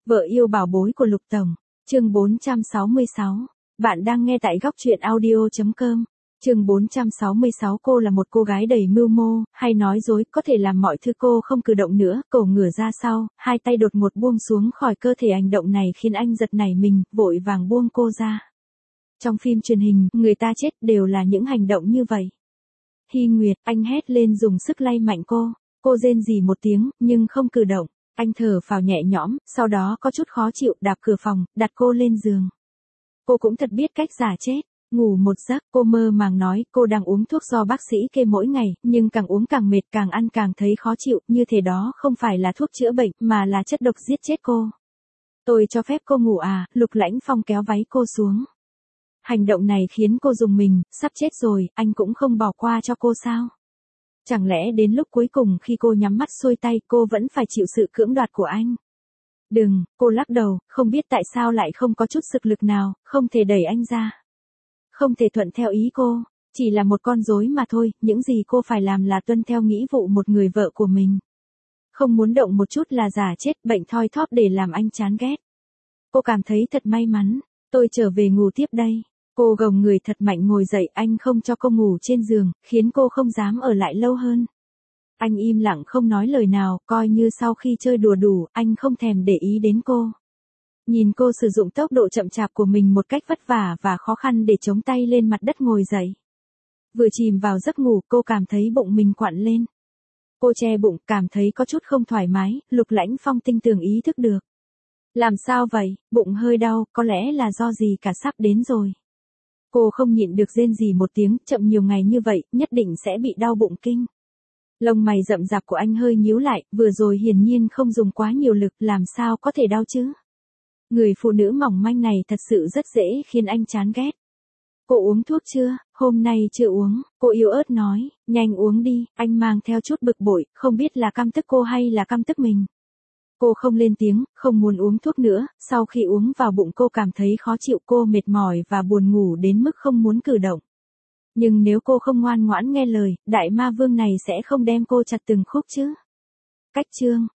Vợ yêu bảo bối của Lục Tổng, chương 466. Bạn đang nghe tại góc truyện audio.com. Chương 466. Cô là một cô gái đầy mưu mô, hay nói dối, có thể làm mọi thứ. Cô không cử động nữa, cổ ngửa ra sau, hai tay đột ngột buông xuống khỏi cơ thể. Hành động này khiến anh giật nảy mình, vội vàng buông cô ra. Trong phim truyền hình, người ta chết đều là những hành động như vậy. Hy Nguyệt, anh hét lên dùng sức lay mạnh cô. Cô rên rỉ một tiếng, nhưng không cử động. Anh thở phào nhẹ nhõm, sau đó có chút khó chịu, đạp cửa phòng, đặt cô lên giường. Cô cũng thật biết cách giả chết. Ngủ một giấc, cô mơ màng nói cô đang uống thuốc do bác sĩ kê mỗi ngày, nhưng càng uống càng mệt, càng ăn càng thấy khó chịu, như thế đó không phải là thuốc chữa bệnh, mà là chất độc giết chết cô. Tôi cho phép cô ngủ à? Lục Lãnh Phong kéo váy cô xuống. Hành động này khiến cô rùng mình, sắp chết rồi, anh cũng không bỏ qua cho cô sao? Chẳng lẽ đến lúc cuối cùng khi cô nhắm mắt xuôi tay, cô vẫn phải chịu sự cưỡng đoạt của anh? Đừng, cô lắc đầu, không biết tại sao lại không có chút sức lực nào, không thể đẩy anh ra. Không thể thuận theo ý cô, chỉ là một con rối mà thôi, những gì cô phải làm là tuân theo nghĩa vụ một người vợ của mình. Không muốn động một chút là giả chết, bệnh thoi thóp để làm anh chán ghét. Cô cảm thấy thật may mắn, tôi trở về ngủ tiếp đây. Cô gồng người thật mạnh ngồi dậy, anh không cho cô ngủ trên giường, khiến cô không dám ở lại lâu hơn. Anh im lặng không nói lời nào, coi như sau khi chơi đùa đủ, anh không thèm để ý đến cô. Nhìn cô sử dụng tốc độ chậm chạp của mình một cách vất vả và khó khăn để chống tay lên mặt đất ngồi dậy. Vừa chìm vào giấc ngủ, cô cảm thấy bụng mình quặn lên. Cô che bụng, cảm thấy có chút không thoải mái, Lục Lãnh Phong tinh tường ý thức được. Làm sao vậy, bụng hơi đau, có lẽ là do gì cả, sắp đến rồi. Cô không nhịn được rên rỉ một tiếng, chậm nhiều ngày như vậy, nhất định sẽ bị đau bụng kinh. Lông mày rậm rạp của anh hơi nhíu lại, vừa rồi hiển nhiên không dùng quá nhiều lực, làm sao có thể đau chứ? Người phụ nữ mỏng manh này thật sự rất dễ khiến anh chán ghét. Cô uống thuốc chưa? Hôm nay chưa uống, cô yếu ớt nói, nhanh uống đi, anh mang theo chút bực bội, không biết là căm tức cô hay là căm tức mình. Cô không lên tiếng, không muốn uống thuốc nữa, sau khi uống vào bụng cô cảm thấy khó chịu, cô mệt mỏi và buồn ngủ đến mức không muốn cử động. Nhưng nếu cô không ngoan ngoãn nghe lời, đại ma vương này sẽ không đem cô chặt từng khúc chứ. Cách chương